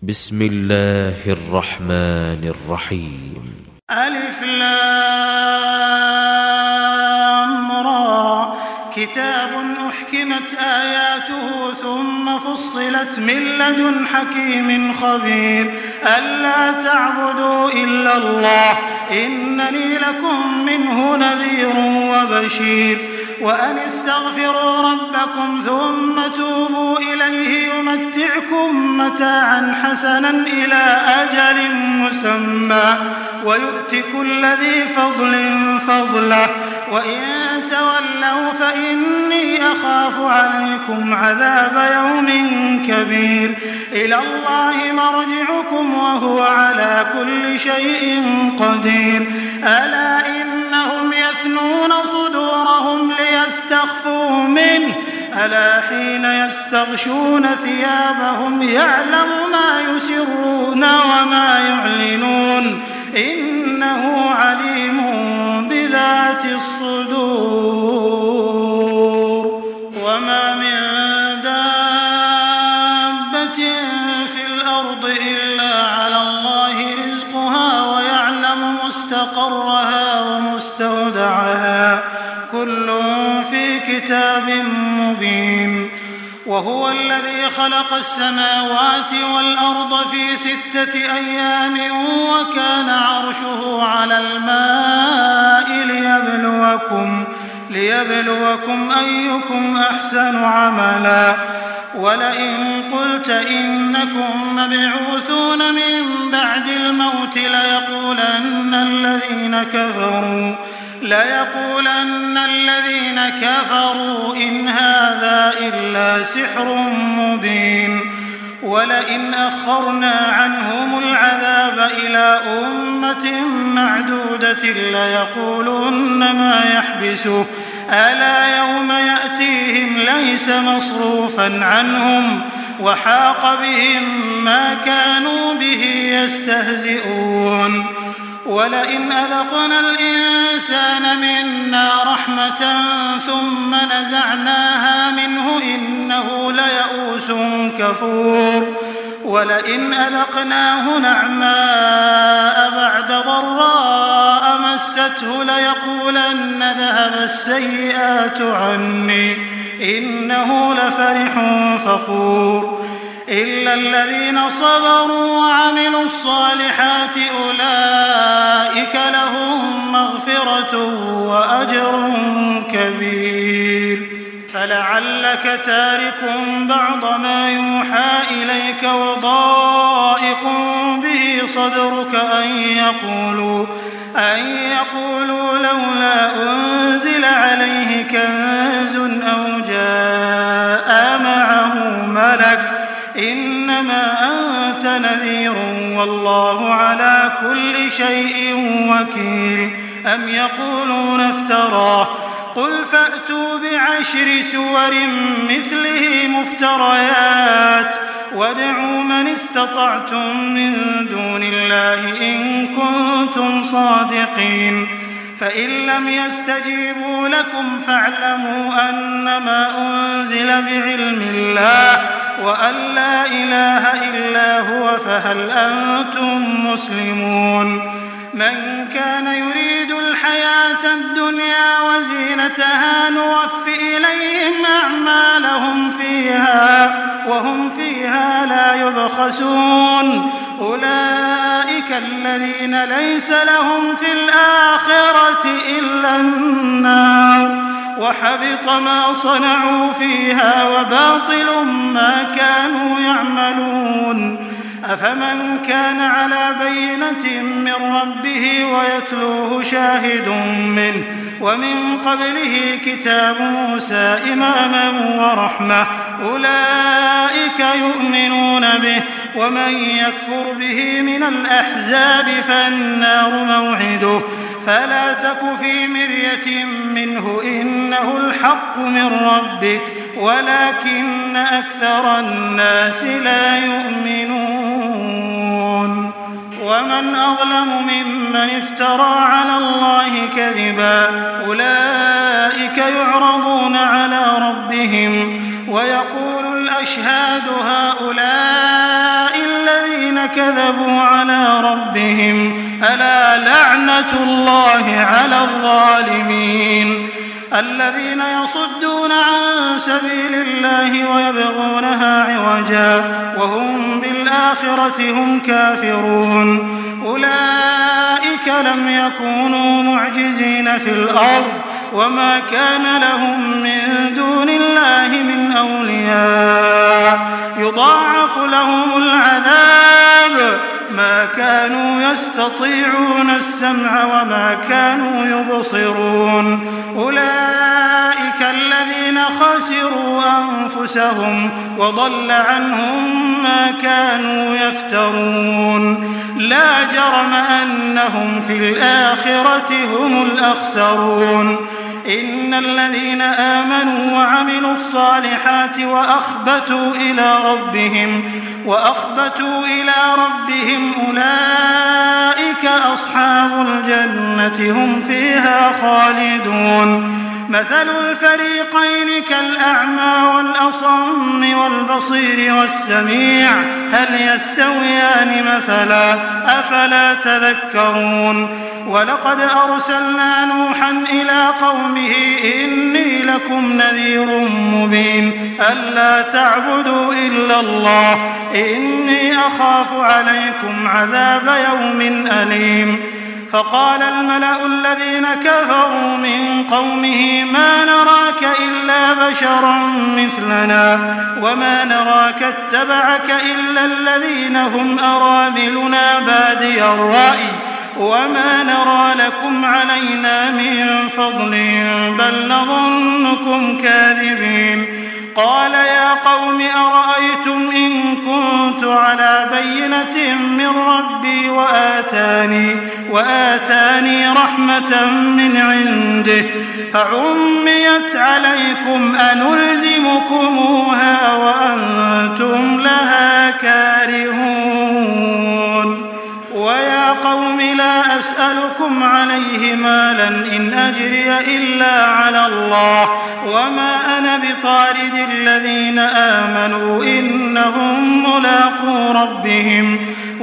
بسم الله الرحمن الرحيم. ألف لام را، كتاب أحكمت آياته ثم فصلت من لدن حكيم خبير ألا تعبدوا إلا الله إنني لكم منه نذير وبشير وأن استغفروا ربكم ثم توبوا إليه يمتعكم متاعا حسنا إلى أجل مسمى ويؤت كل ذي فضل فضله وإن تولوا فإني أخاف عليكم عذاب يوم كبير إلى الله مرجعكم وهو على كل شيء قدير ألا إنهم يثنون صدورهم ليستخفوا منه ألا حين يستغشون ثيابهم يعلم ما يسرون وما يعلنون إنه عليم بذات الصدور وما من دابة في الأرض إلا على الله رزقها ويعلم مستقرها ومستودعها كل في كتاب مبين وهو الذي خلق السماوات والأرض في 6 أيام وكان عرشه على الماء ليبلوكم أيكم أحسن عملا ولئن قلت إنكم مبعوثون من بعد الموت ليقولن الذين كفروا إن هذا إلا سحر مبين ولئن أخرنا عنهم العذاب إلى أمة معدودة ليقولن ما يحبسه ألا يوم يأتيهم ليس مصروفا عنهم وحاق بهم ما كانوا به يستهزئون ولئن أذقنا الإنسان منا رحمة ثم نزعناها منه إنه ليئوس كفور ولئن أذقناه نعماء بعد ضراء مسته ليقولن ذهب السيئات عني إنه لفرح فخور إلا الذين صبروا وعملوا الصالحات أولئك لهم مغفرة وأجر كبير فلعلك تارك بعض ما يوحى إليك وضائق به صدرك أن يقولوا لولا أنزل عليه كنز أو جاء معه ملك إنما أنت نذير والله على كل شيء وكيل أم يقولون افتراه قل فأتوا ب10 سور مثله مفتريات وادعوا من استطعتم من دون الله إن كنتم صادقين فإن لم يستجيبوا لكم فاعلموا أنما أنزل بعلم الله وأن لا إله إلا هو فهل أنتم مسلمون من كان يريد الحياة الدنيا وزينتها نوف إليهم أعمالهم فيها وهم فيها لا يبخسون أولئك الذين ليس لهم في الآخرة إلا النار وحبط ما صنعوا فيها وباطل ما كانوا يعملون أفمن كان على بينة من ربه ويتلوه شاهد منه ومن قبله كتاب موسى إماما ورحمة أولئك يؤمنون به ومن يكفر به من الأحزاب فالنار موعده فلا تك في مرية منه إنه الحق من ربك ولكن أكثر الناس لا يؤمنون ومن أظلم ممن افترى على الله كذبا أولئك يعرضون على ربهم ويقول الأشهاد هؤلاء الذين كذبوا على ربهم ألا لعنة الله على الظالمين الذين يصدون عن سبيل الله ويبغونها عوجا وهم بالآخرة هم كافرون أولئك لم يكونوا معجزين في الأرض وما كان لهم من دون الله من أولياء يضاعف لهم العذاب ما كانوا يستطيعون السمع وما كانوا يبصرون أولئك الذين خسروا أنفسهم وضل عنهم ما كانوا يفترون لا جرم أنهم في الآخرة هم الأخسرون إن الذين آمنوا وعملوا الصالحات وأخبتوا إلى ربهم أولئك أصحاب الجنة هم فيها خالدون مثل الفريقين كالأعمى والأصم والبصير والسميع هل يستويان مثلا أفلا تذكرون ولقد أرسلنا نوحا إلى قومه إني لكم نذير مبين ألا تعبدوا إلا الله إني أخاف عليكم عذاب يوم أليم فقال الملأ الذين كفروا من قومه ما نراك إلا بشرا مثلنا وما نراك اتبعك إلا الذين هم أراذلنا بادي الرأي وما نرى لكم علينا من فضل بل نظنكم كاذبين قال يا قوم أرأيتم إن كنت على بينة من ربي وآتاني رحمة من عنده فعميت عليكم أنلزمكموها وأنتم لها كارهون ويا قوم لا أسألكم عليه مالا إن أجري إلا على الله وما أنا بطارد الذين آمنوا إنهم ملاقو ربهم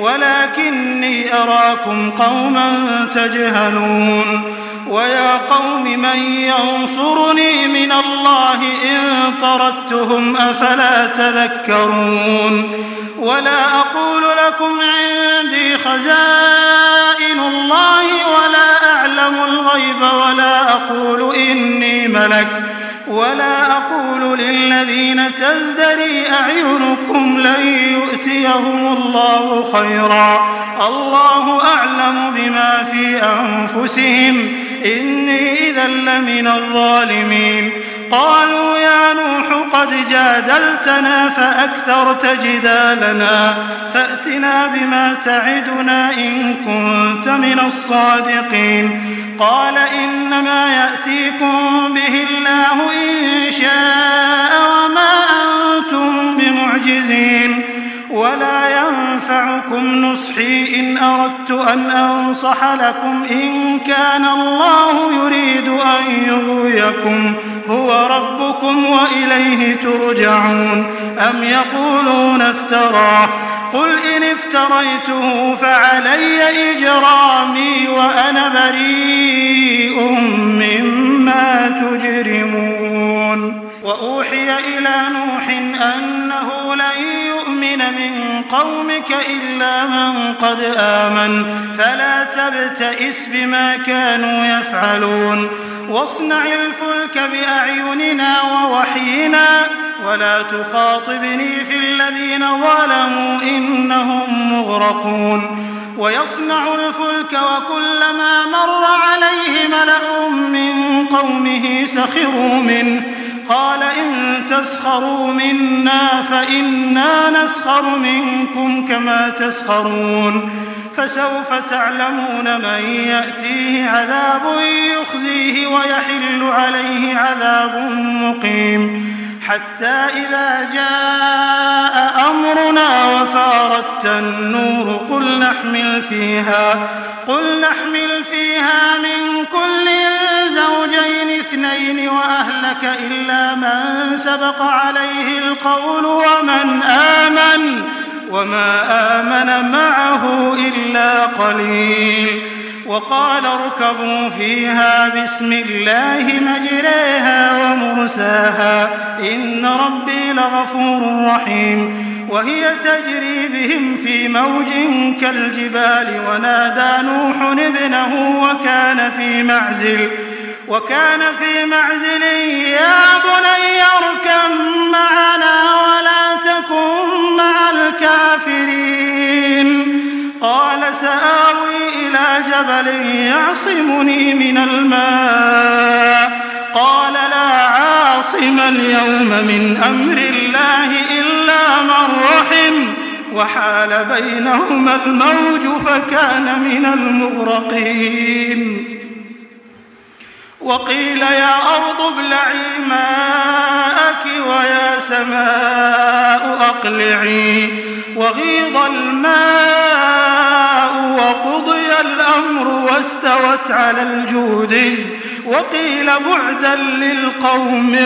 ولكني أراكم قوما تجهلون ويا قوم من ينصرني من الله إن طردتهم أفلا تذكرون ولا أقول لكم عندي خزائن الله ولا أعلم الغيب ولا أقول إني ملك ولا أقول للذين تزدري أعينكم لن يؤتيهم الله خيرا الله أعلم بما في أنفسهم إني إذا لمن الظالمين قالوا يا نوح قد جادلتنا فأكثرت جدالنا فأتنا بما تعدنا إن كنت من الصادقين قال إنما يأتيكم به الله إن شاء وما أنتم بمعجزين ولا ينفعكم نصحي إن أردت أن أنصح لكم إن كان الله يريد أن يغويكم هو ربكم وإليه ترجعون أم يقولون افتراه قل إن افتريته فعلي إجرامي وأنا بريء مما تجرمون وأوحي إلى نوح أنه لن يؤمن من قومك إلا من قد آمن فلا تبتئس بما كانوا يفعلون واصنع الفلك بأعيننا ووحينا ولا تخاطبني في الذين ظلموا إنهم مغرقون ويصنع الفلك وكلما مر عليه ملأ من قومه سخروا منه قال إن تسخروا منا فإنا نسخر منكم كما تسخرون فسوف تعلمون من يأتيه عذاب يخزيه ويحل عليه عذاب مقيم حتى إذا جاء أمرنا وفارت النور قل نحمل فيها من كل زوجين اثنين وأهلك إلا من سبق عليه القول ومن آمن وما آمن معه إلا قليل. وقال اركبوا فيها بسم الله مجريها ومرساها إن ربي لغفور رحيم. وهي تجري بهم في موج كالجبال ونادى نوح ابنه وكان في معزل يا بني اركب معنا ولا تكن مع الكافرين. قال سآوي إلى جبل يعصمني من الماء قال لا عاصم اليوم من أمر الله إلا من رحم وحال بينهما الموج فكان من المغرقين. وقيل يا أرض ابلعي ماءك ويا سماء أقلعي وغيض الماء وقضي الأمر واستوت على الجودي وقيل بعدا للقوم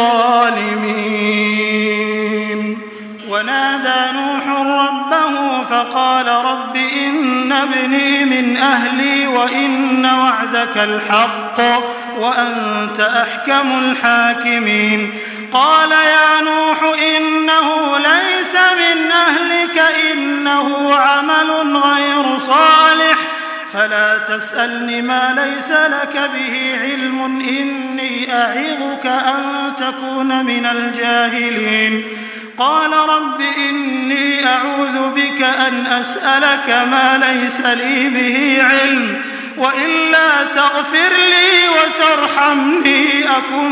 الظالمين. ونادى نوح ربه فقال رب إن ابني من أهلي وإن وعدك الحق وأنت أحكم الحاكمين. قال يا نوح إنه ليس من أهلك إنه عمل غير صالح فلا تسألني ما ليس لك به علم إني أعظك أن تكون من الجاهلين. قال رب إني أعوذ بك أن أسألك ما ليس لي به علم وإلا تغفر لي وترحمني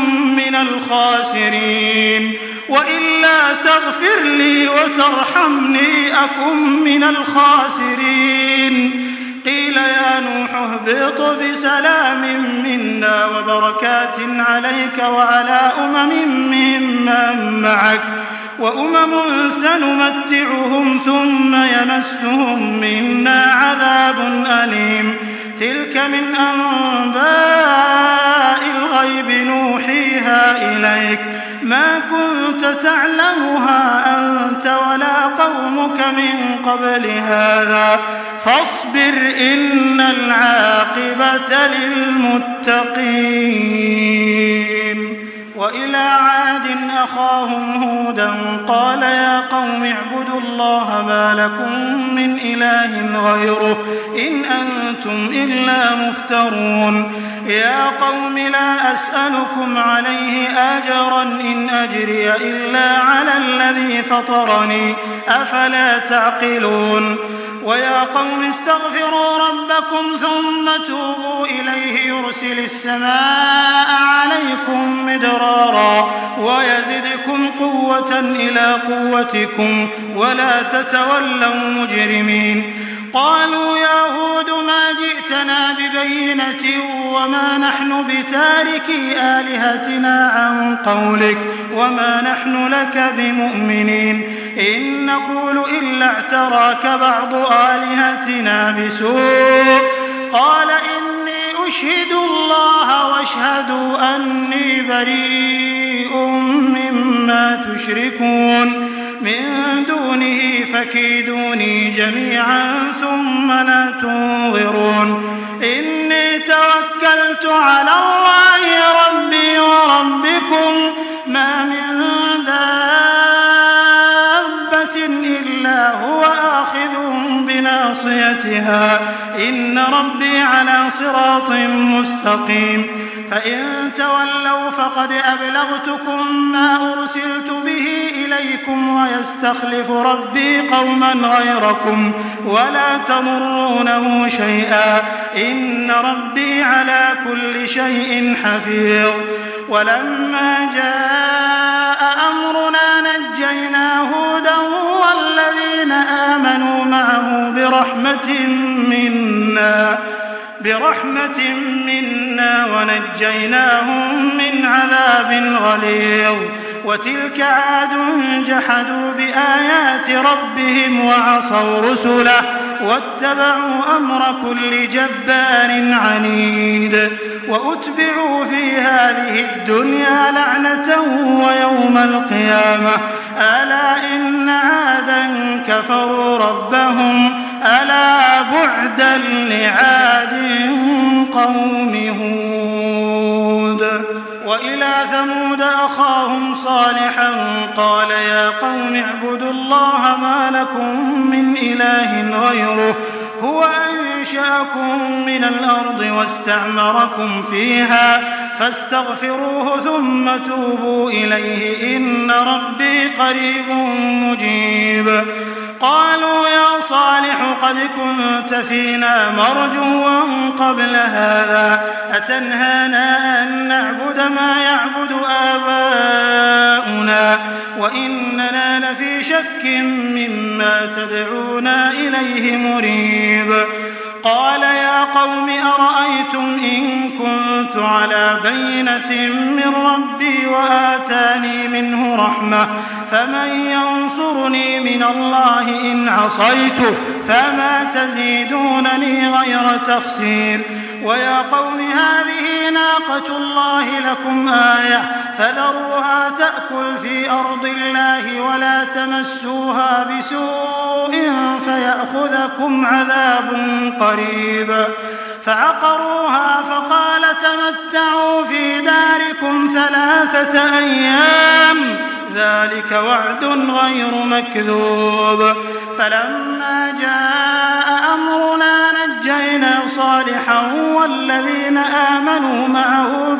أكن من الخاسرين. قيل يا نوح اهبط بسلام منا وبركات عليك وعلى ممن معك وأمم سنمتعهم ثم يمسهم منا عذاب أليم. تلك من أنباء الغيب نوحيها إليك ما كنت تعلمها أنت ولا قومك من قبل هذا فاصبر إن العاقبة للمتقين. وإلى عاد أخاهم هودا قال يا قوم اعبدوا الله ما لكم من إله غيره إن أنتم إلا مفترون. يا قوم لا أسألكم عليه أجرا إن أجري إلا على الذي فطرني أفلا تعقلون. ويا قوم استغفروا ربكم ثم توبوا إليه يرسل السماء عليكم مدرارا ويزدكم قوة إلى قوتكم ولا تتولوا مجرمين. قالوا يا هود ما جئتنا ببينة وما نحن بتاركي آلهتنا عن قولك وما نحن لك بمؤمنين إن نقول إلا اعتراك بعض آلهتنا بسوء. قال إني أشهد الله واشهدوا أني بريء مما تشركون من دونه فكيدوني جميعا ثم لا تنظرون. إني توكلت على الله ربي وربكم ما من دابة إلا هو آخذ بناصيتها إن ربي على صراط مستقيم. فإن تولوا فقد أبلغتكم ما أرسلت به إليكم ويستخلف ربي قوما غيركم ولا تضرونه شيئا إن ربي على كل شيء حفيظ. ولما جاء أمرنا نجينا هودا والذين آمنوا معه برحمة منا ونجيناهم من عذاب غليظ. وتلك عاد جحدوا بآيات ربهم وعصوا رسله واتبعوا أمر كل جبار عنيد. وأتبعوا في هذه الدنيا لعنة ويوم القيامة ألا إن عادا كفروا ربهم ألا بعدا لعاد قوم هود. وإلى ثمود أخاهم صالحا قال يا قوم اعبدوا الله ما لكم من إله غيره هو أنشأكم من الأرض واستعمركم فيها فاستغفروه ثم توبوا إليه إن ربي قريب مجيب. قالوا يا صالح قد كنت فينا مرجوا قبل هذا أتنهانا أن نعبد ما يعبد آباؤنا وإننا لفي شك مما تدعونا إليه مريب. قال يا قوم أرأيتم إن كنت على بينة من ربي وآتاني منه رحمة فمن ينصرني من الله إن عصيته فما تزيدونني غير تخسير. ويا قوم هذه ناقة الله لكم آية فذروها تأكل في أرض الله ولا تمسوها بسوء فيأخذكم عذاب قريب. فعقروها فقال تمتعوا في داركم 3 أيام ذلك وعد غير مكذوب. فلما جاء أمرنا نجينا صالحا والذين آمنوا معه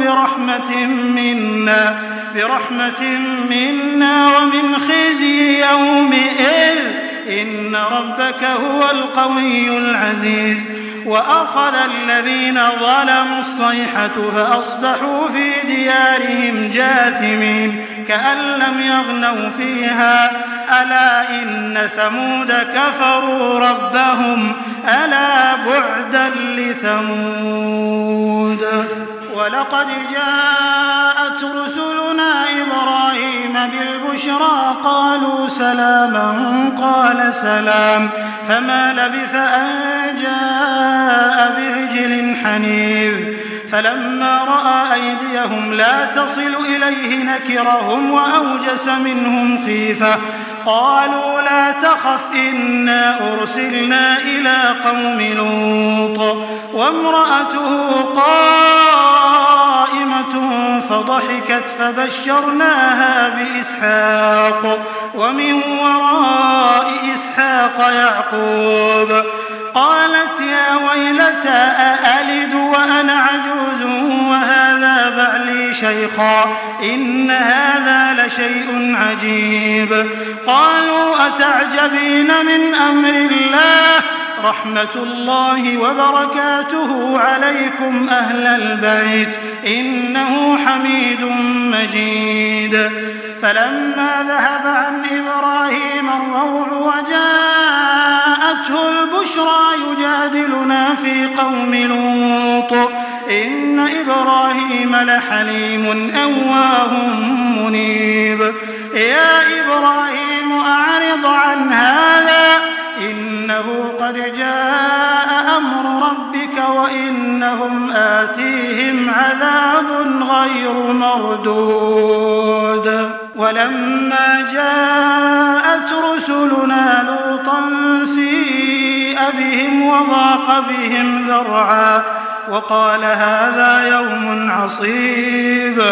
برحمة منا ومن خزي يومئذ إن ربك هو القوي العزيز. وأخذ الذين ظلموا الصيحة فأصبحوا في ديارهم جاثمين كأن لم يغنوا فيها ألا إن ثمود كفروا ربهم ألا بعدا لثمود. ولقد جاءت رسلنا إبراهيم بالبشرى قالوا سلاما قال سلام فما لبث أن جاء بعجل حنيذ. فلما رأى أيديهم لا تصل إليه نكرهم وأوجس منهم خيفة قالوا لا تخف إنا أرسلنا إلى قوم لوط وامرأته قائمة فضحكت فبشرناها بإسحاق ومن وراء إسحاق يعقوب. قالت يا ويلتى أألد وأنا عجوز وهذا بعلي شيخا إن هذا لشيء عجيب. قالوا أتعجبين من أمر الله رحمة الله وبركاته عليكم أهل البيت إنه حميد مجيد. فلما ذهب عن إبراهيم الروع وجاءته البشرى يجادلنا في قوم لوط إن إبراهيم لحليم أواه منيب. يا إبراهيم أعرض عن هذا إنه قد جاء أمر ربك وإنهم آتيهم عذاب غير مردود. ولما جاءت رسلنا لوطا سيء بهم وضاق بهم ذرعا وقال هذا يوم عصيب.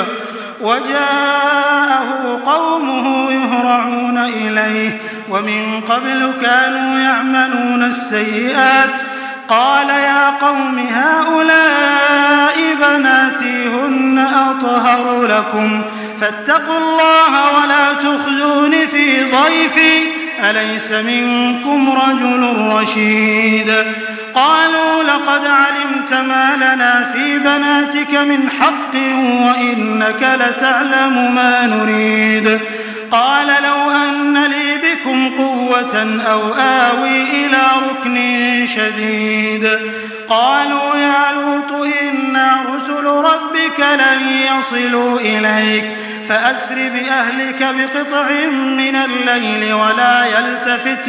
وجاءه قومه يهرعون إليه ومن قبل كانوا يعملون السيئات قال يا قوم هؤلاء بناتي هن أطهر لكم فاتقوا الله ولا تخزون في ضيفي أليس منكم رجل رشيد. قالوا لقد علمت ما لنا في بناتك من حق وإنك لتعلم ما نريد. قال لو أن لي بكم قوة أو آوي إلى ركن شديد. قالوا يا لوط إنا رسل ربك لن يصلوا إليك فأسر بأهلك بقطع من الليل ولا يلتفت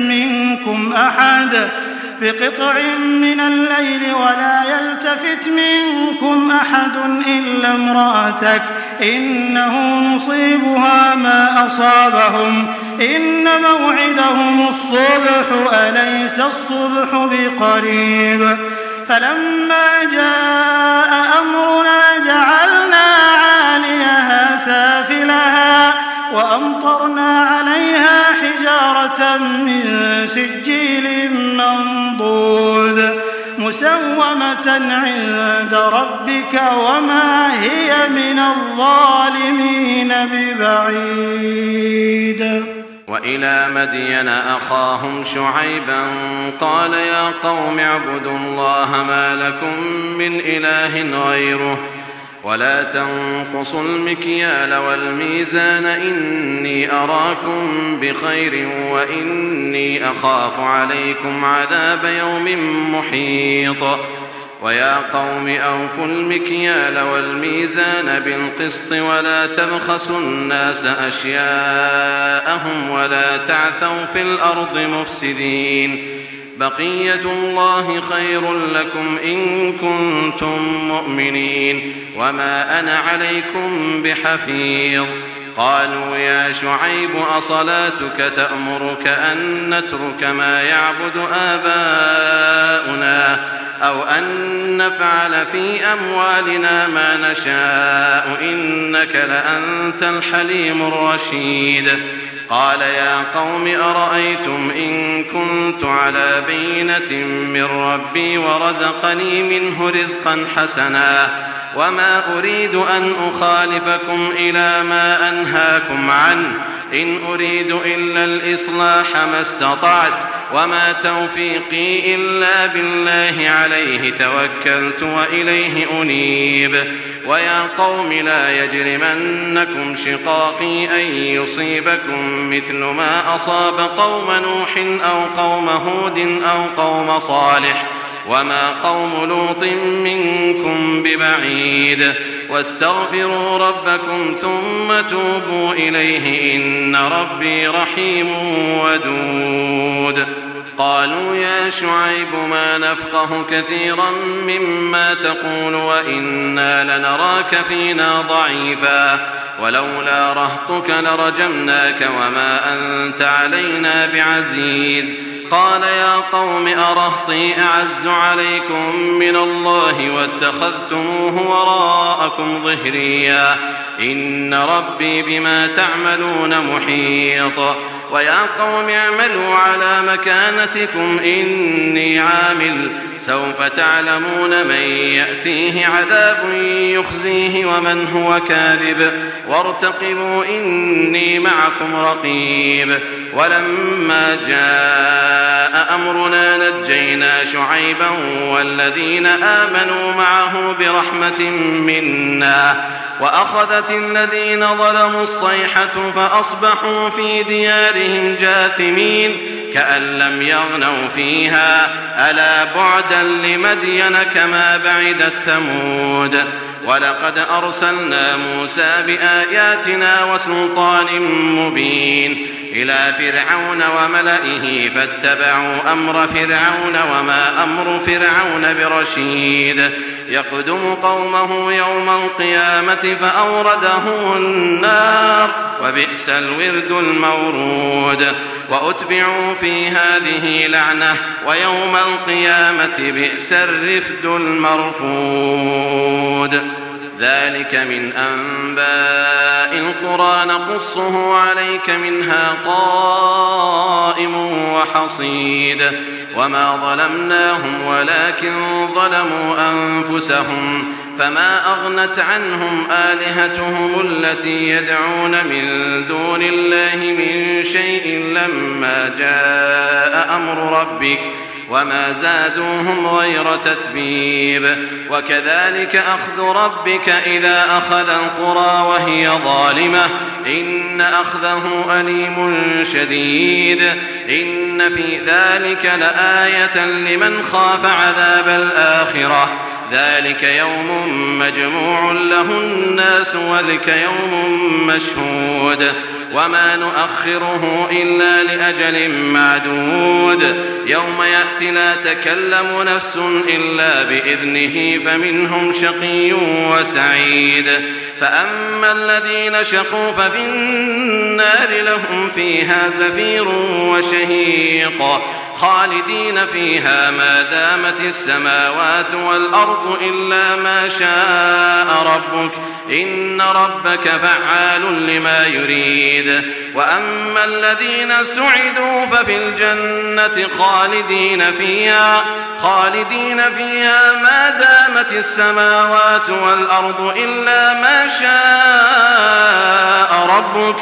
منكم أحد إلا امرأتك إنه مصيبها ما أصابهم إن موعدهم الصبح أليس الصبح بقريب فلما جاء أمرنا جعلنا عاليها سافلها وأمطرنا عليها حجارة من سجيل منضود مسومة عند ربك وما هي من الظالمين ببعيد. وإلى مدين أخاهم شعيبا قال يا قوم اعبدوا الله ما لكم من إله غيره ولا تنقصوا المكيال والميزان إني أراكم بخير وإني أخاف عليكم عذاب يوم محيط. ويا قوم أوفوا المكيال والميزان بالقسط ولا تبخسوا الناس أشياءهم ولا تعثوا في الأرض مفسدين بقية الله خير لكم إن كنتم مؤمنين وما أنا عليكم بحفيظ. قالوا يا شعيب أصلاتك تأمرك أن نترك ما يعبد آباؤنا أو أن نفعل في أموالنا ما نشاء إنك لأنت الحليم الرشيد. قال يا قوم أرأيتم إن كنت على بينة من ربي ورزقني منه رزقا حسنا وما أريد أن أخالفكم إلى ما أنهاكم عنه إن أريد إلا الإصلاح ما استطعت وما توفيقي إلا بالله عليه توكلت وإليه أنيب. ويا قوم لا يجرمنكم شقاقي أن يصيبكم مثل ما أصاب قوم نوح أو قوم هود أو قوم صالح وما قوم لوط منكم ببعيد. واستغفروا ربكم ثم توبوا إليه إن ربي رحيم ودود. قالوا يا شعيب ما نفقه كثيرا مما تقول وإنا لنراك فينا ضعيفا ولولا رهطك لرجمناك وما أنت علينا بعزيز. قال يا قوم أرهطي أعز عليكم من الله واتخذتموه وراءكم ظهريا إن ربي بما تعملون محيط. ويا قوم اعملوا على مكانتكم إني عامل سوف تعلمون من يأتيه عذاب يخزيه ومن هو كاذب وارتقبوا إني معكم رقيب. ولما جاء أمرنا نجينا شعيبا والذين آمنوا معه برحمة منا وأخذت الذين ظلموا الصيحة فأصبحوا في ديارهم جاثمين كأن لم يغنوا فيها ألا بعدا لمدين كما بعدت ثمود. ولقد أرسلنا موسى بآياتنا وسلطان مبين إلى فرعون وملئه فاتبعوا أمر فرعون وما أمر فرعون برشيد يقدم قومه يوم القيامة فأورده النار وبئس الورد المورود. وأتبعوا في هذه لعنة ويوم القيامة بئس الرفد المرفود. ذلك من أنباء القرى نقصه عليك منها قائم وحصيد. وما ظلمناهم ولكن ظلموا أنفسهم فما أغنت عنهم آلهتهم التي يدعون من دون الله من شيء لما جاء أمر ربك وما زادوهم غير تتبيب. وكذلك أخذ ربك إذا أخذ القرى وهي ظالمة إن أخذه أليم شديد. إن في ذلك لآية لمن خاف عذاب الآخرة ذلك يوم مجموع له الناس وذلك يوم مشهود. وما نؤخره إلا لأجل معدود يوم يأتي لا تكلم نفس إلا بإذنه فمنهم شقي وسعيد فأما الذين شقوا ففي النار لهم فيها زفير وشهيق خالدين فيها ما دامت السماوات والأرض إلا ما شاء ربك إن ربك فعال لما يريد وأما الذين سعدوا ففي الجنة خالدين فيها ما دامت السماوات والأرض إلا ما شاء ربك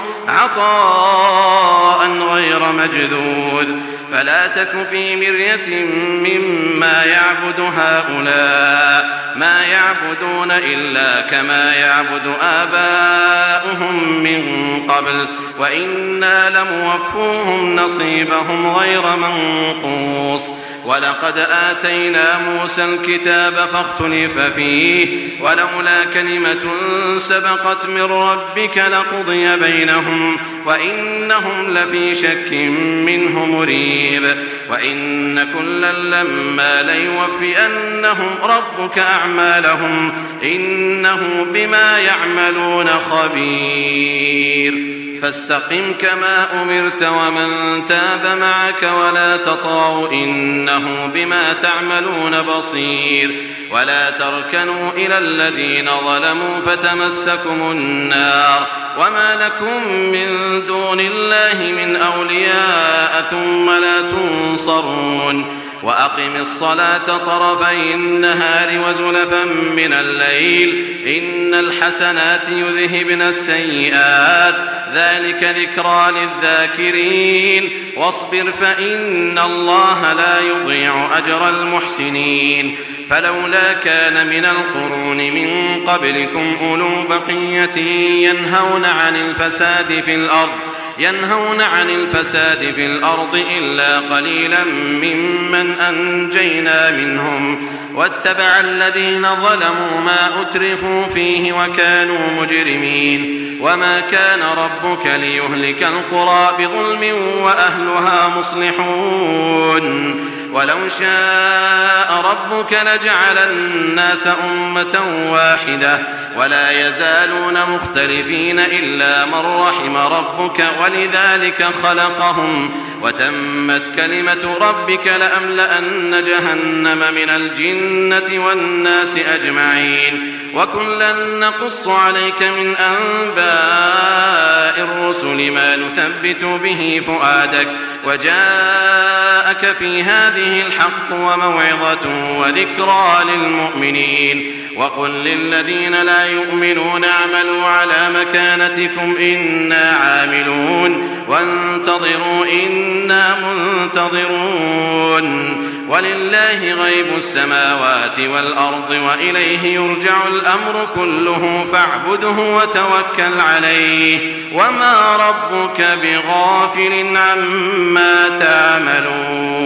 عطاء غير مجذوذ فلا تك في مرية مما يعبد هؤلاء ما يعبدون إلا كما يعبد آباؤهم من قبل وإنا لموفوهم نصيبهم غير منقوص ولقد آتينا موسى الكتاب فاختلف فيه ولولا كلمة سبقت من ربك لقضي بينهم وإنهم لفي شك منه مريب وإن كلا لما ليوفئنهم ربك أعمالهم إنه بما يعملون خبير فاستقم كما أمرت ومن تاب معك ولا تطغوا إنه بما تعملون بصير ولا تركنوا إلى الذين ظلموا فتمسكم النار وما لكم من دون الله من أولياء ثم لا تنصرون وأقم الصلاة طرفي النهار وزلفا من الليل إن الحسنات يذهبن السيئات ذلك ذكرى للذاكرين واصبر فإن الله لا يضيع أجر المحسنين فلولا كان من القرون من قبلكم أولو بقية ينهون عن الفساد في الأرض إلا قليلا ممن أنجينا منهم واتبع الذين ظلموا ما أترفوا فيه وكانوا مجرمين وما كان ربك ليهلك القرى بظلم وأهلها مصلحون ولو شاء ربك لجعل الناس أمة واحدة ولا يزالون مختلفين إلا من رحم ربك ولذلك خلقهم وتمت كلمة ربك لأملأن جهنم من الجنة والناس أجمعين وكلا نقص عليك من أنباء الرسل ما نثبت به فؤادك وجاءك في هذه الحق وموعظة وذكرى للمؤمنين وقل للذين لا يؤمنون اعملوا على مكانتكم إنا عاملون وانتظروا إنا منتظرون ولله غيب السماوات والأرض وإليه يرجع الأمر كله فاعبده وتوكل عليه وما ربك بغافل عما تعملون